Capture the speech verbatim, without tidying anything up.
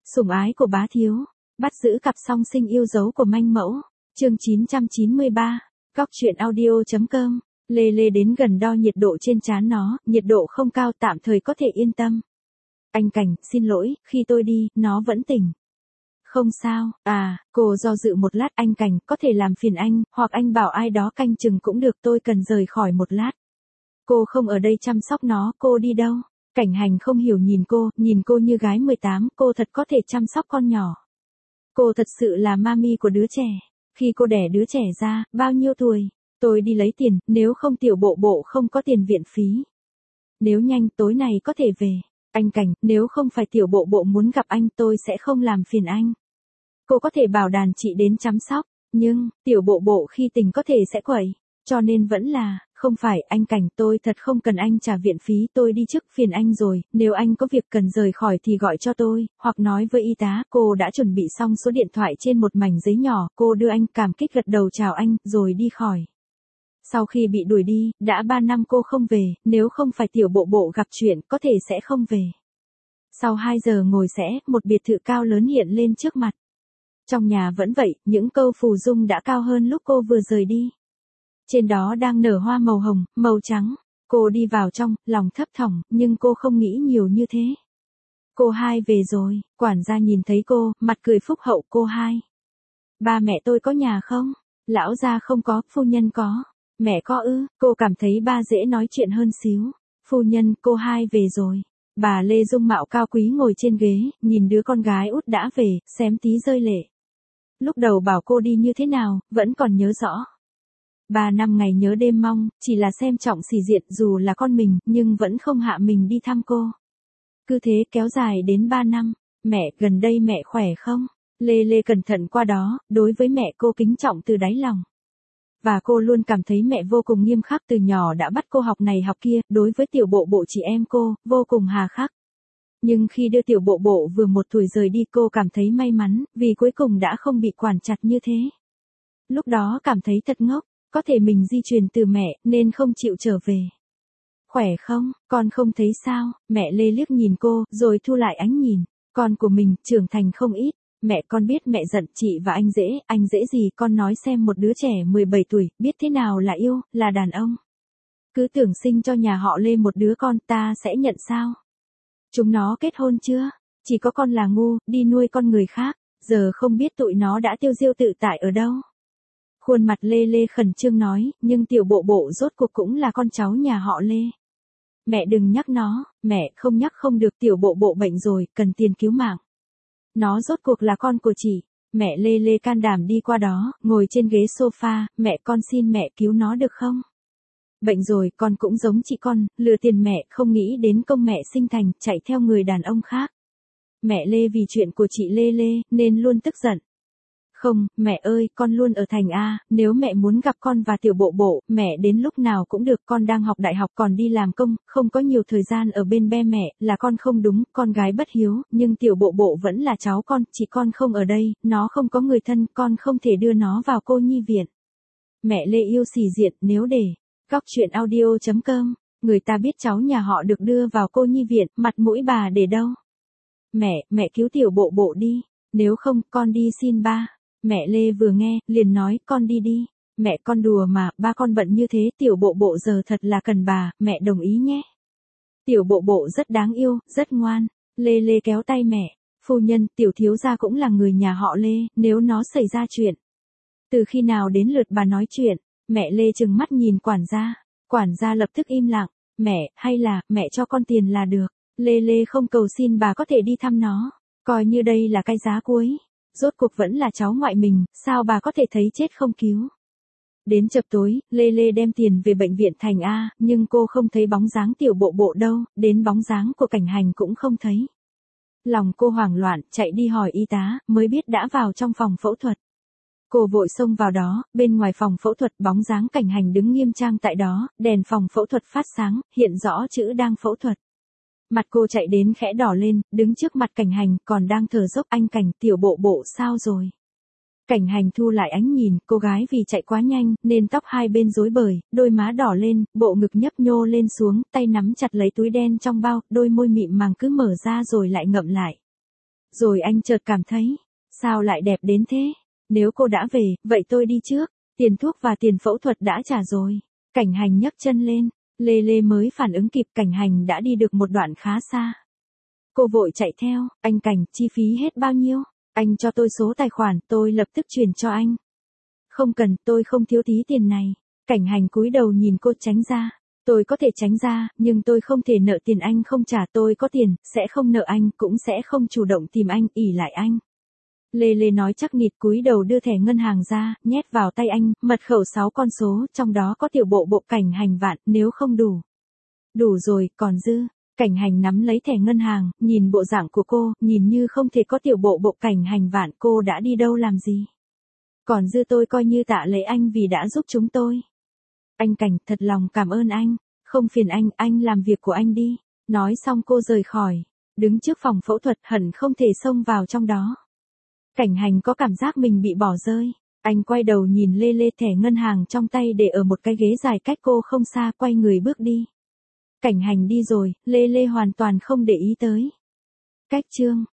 Sủng ái của bá thiếu, bắt giữ cặp song sinh yêu dấu của manh mẫu, chương chín trăm chín mươi ba, góc truyện audio.com, Lê Lê đến gần đo nhiệt độ trên trán nó, nhiệt độ không cao tạm thời có thể yên tâm. Anh Cảnh, xin lỗi, khi tôi đi, nó vẫn tỉnh. Không sao, à, cô do dự một lát, anh Cảnh, có thể làm phiền anh, hoặc anh bảo ai đó canh chừng cũng được, tôi cần rời khỏi một lát. Cô không ở đây chăm sóc nó, cô đi đâu? Cảnh Hành không hiểu nhìn cô, nhìn cô như gái mười tám, cô thật có thể chăm sóc con nhỏ. Cô thật sự là mami của đứa trẻ. Khi cô đẻ đứa trẻ ra, bao nhiêu tuổi? Tôi đi lấy tiền, nếu không tiểu bộ bộ không có tiền viện phí. Nếu nhanh tối nay có thể về. Anh Cảnh, nếu không phải tiểu bộ bộ muốn gặp anh tôi sẽ không làm phiền anh. Cô có thể bảo đàn chị đến chăm sóc, nhưng, tiểu bộ bộ khi tỉnh có thể sẽ quậy. Cho nên vẫn là, không phải anh Cảnh, tôi thật không cần anh trả viện phí, tôi đi trước, phiền anh rồi, nếu anh có việc cần rời khỏi thì gọi cho tôi, hoặc nói với y tá. Cô đã chuẩn bị xong số điện thoại trên một mảnh giấy nhỏ, cô đưa anh, cảm kích gật đầu chào anh, rồi đi khỏi. Sau khi bị đuổi đi, đã ba năm cô không về, nếu không phải tiểu bộ bộ gặp chuyện, có thể sẽ không về. Sau hai giờ ngồi sẽ, một biệt thự cao lớn hiện lên trước mặt. Trong nhà vẫn vậy, những câu phù dung đã cao hơn lúc cô vừa rời đi. Trên đó đang nở hoa màu hồng, màu trắng. Cô đi vào trong, lòng thấp thỏm, nhưng cô không nghĩ nhiều như thế. Cô hai về rồi, quản gia nhìn thấy cô, mặt cười phúc hậu. Cô hai. Ba mẹ tôi có nhà không? Lão gia không có, phu nhân có. Mẹ có ư? Cô cảm thấy ba dễ nói chuyện hơn xíu. Phu nhân, cô hai về rồi. Bà Lê dung mạo cao quý ngồi trên ghế, nhìn đứa con gái út đã về, xém tí rơi lệ. Lúc đầu bảo cô đi như thế nào, vẫn còn nhớ rõ. Ba năm ngày nhớ đêm mong, chỉ là xem trọng sĩ diện, dù là con mình, nhưng vẫn không hạ mình đi thăm cô. Cứ thế kéo dài đến ba năm. Mẹ, gần đây mẹ khỏe không? Lê Lê cẩn thận qua đó, đối với mẹ cô kính trọng từ đáy lòng. Và cô luôn cảm thấy mẹ vô cùng nghiêm khắc, từ nhỏ đã bắt cô học này học kia, đối với tiểu bộ bộ chị em cô, vô cùng hà khắc. Nhưng khi đưa tiểu bộ bộ vừa một tuổi rời đi, cô cảm thấy may mắn, vì cuối cùng đã không bị quản chặt như thế. Lúc đó cảm thấy thật ngốc, có thể mình di truyền từ mẹ, nên không chịu trở về. Khỏe không, con không thấy sao? Mẹ Lê liếc nhìn cô, rồi thu lại ánh nhìn. Con của mình, trưởng thành không ít. Mẹ, con biết mẹ giận chị và anh dễ, anh dễ gì, con nói xem, một đứa trẻ mười bảy tuổi, biết thế nào là yêu, là đàn ông. Cứ tưởng sinh cho nhà họ Lê một đứa con, ta sẽ nhận sao? Chúng nó kết hôn chưa? Chỉ có con là ngu, đi nuôi con người khác, giờ không biết tụi nó đã tiêu diêu tự tại ở đâu. Khuôn mặt Lê Lê khẩn trương nói, nhưng tiểu bộ bộ rốt cuộc cũng là con cháu nhà họ Lê. Mẹ đừng nhắc nó, mẹ không nhắc không được, tiểu bộ bộ bệnh rồi, cần tiền cứu mạng. Nó rốt cuộc là con của chị. Mẹ Lê Lê can đảm đi qua đó, ngồi trên ghế sofa, mẹ con xin mẹ cứu nó được không? Bệnh rồi, con cũng giống chị con, lừa tiền mẹ, không nghĩ đến công mẹ sinh thành, chạy theo người đàn ông khác. Mẹ Lê vì chuyện của chị Lê Lê, nên luôn tức giận. Không, mẹ ơi, con luôn ở thành A, nếu mẹ muốn gặp con và tiểu bộ bộ, mẹ đến lúc nào cũng được, con đang học đại học còn đi làm công, không có nhiều thời gian ở bên be mẹ, là con không đúng, con gái bất hiếu, nhưng tiểu bộ bộ vẫn là cháu con, chỉ con không ở đây, nó không có người thân, con không thể đưa nó vào cô nhi viện. Mẹ Lê yêu sĩ diện, nếu để, góc truyện audio.com, người ta biết cháu nhà họ được đưa vào cô nhi viện, mặt mũi bà để đâu? Mẹ, mẹ cứu tiểu bộ bộ đi, nếu không, con đi xin ba. Mẹ Lê vừa nghe, liền nói, con đi đi. Mẹ con đùa mà, ba con bận như thế, tiểu bộ bộ giờ thật là cần bà, mẹ đồng ý nhé. Tiểu bộ bộ rất đáng yêu, rất ngoan. Lê Lê kéo tay mẹ. Phu nhân, tiểu thiếu gia cũng là người nhà họ Lê, nếu nó xảy ra chuyện. Từ khi nào đến lượt bà nói chuyện? Mẹ Lê trừng mắt nhìn quản gia. Quản gia lập tức im lặng. Mẹ, hay là, mẹ cho con tiền là được. Lê Lê không cầu xin bà có thể đi thăm nó. Coi như đây là cái giá cuối. Rốt cuộc vẫn là cháu ngoại mình, sao bà có thể thấy chết không cứu. Đến chập tối, Lê Lê đem tiền về bệnh viện thành A, nhưng cô không thấy bóng dáng tiểu bộ bộ đâu, đến bóng dáng của Cảnh Hành cũng không thấy. Lòng cô hoảng loạn, chạy đi hỏi y tá, mới biết đã vào trong phòng phẫu thuật. Cô vội xông vào đó, bên ngoài phòng phẫu thuật bóng dáng Cảnh Hành đứng nghiêm trang tại đó, đèn phòng phẫu thuật phát sáng, hiện rõ chữ đang phẫu thuật. Mặt cô chạy đến khẽ đỏ lên, đứng trước mặt Cảnh Hành, còn đang thở dốc. Anh Cảnh, tiểu bộ bộ sao rồi? Cảnh Hành thu lại ánh nhìn, cô gái vì chạy quá nhanh, nên tóc hai bên rối bời, đôi má đỏ lên, bộ ngực nhấp nhô lên xuống, tay nắm chặt lấy túi đen trong bao, đôi môi mịn màng cứ mở ra rồi lại ngậm lại. Rồi anh chợt cảm thấy, sao lại đẹp đến thế? Nếu cô đã về, vậy tôi đi trước. Tiền thuốc và tiền phẫu thuật đã trả rồi. Cảnh Hành nhấc chân lên. Lê Lê mới phản ứng kịp, Cảnh Hành đã đi được một đoạn khá xa. Cô vội chạy theo, anh Cảnh, chi phí hết bao nhiêu? Anh cho tôi số tài khoản, tôi lập tức chuyển cho anh. Không cần, tôi không thiếu tí tiền này. Cảnh Hành cúi đầu nhìn cô, tránh ra. Tôi có thể tránh ra, nhưng tôi không thể nợ tiền anh không trả. Tôi có tiền, sẽ không nợ anh, cũng sẽ không chủ động tìm anh, ỷ lại anh. Lê Lê nói chắc nịch, cúi đầu đưa thẻ ngân hàng ra, nhét vào tay anh, mật khẩu sáu con số, trong đó có tiểu bộ bộ Cảnh Hành vạn, nếu không đủ. Đủ rồi, còn dư. Cảnh Hành nắm lấy thẻ ngân hàng, nhìn bộ dạng của cô, nhìn như không thể có tiểu bộ bộ Cảnh Hành vạn, cô đã đi đâu làm gì. Còn dư tôi coi như tạ lễ anh vì đã giúp chúng tôi. Anh Cảnh, thật lòng cảm ơn anh, không phiền anh, anh làm việc của anh đi. Nói xong cô rời khỏi, đứng trước phòng phẫu thuật, hận không thể xông vào trong đó. Cảnh Hành có cảm giác mình bị bỏ rơi. Anh quay đầu nhìn Lê Lê, thẻ ngân hàng trong tay để ở một cái ghế dài cách cô không xa, quay người bước đi. Cảnh Hành đi rồi, Lê Lê hoàn toàn không để ý tới. Cách chương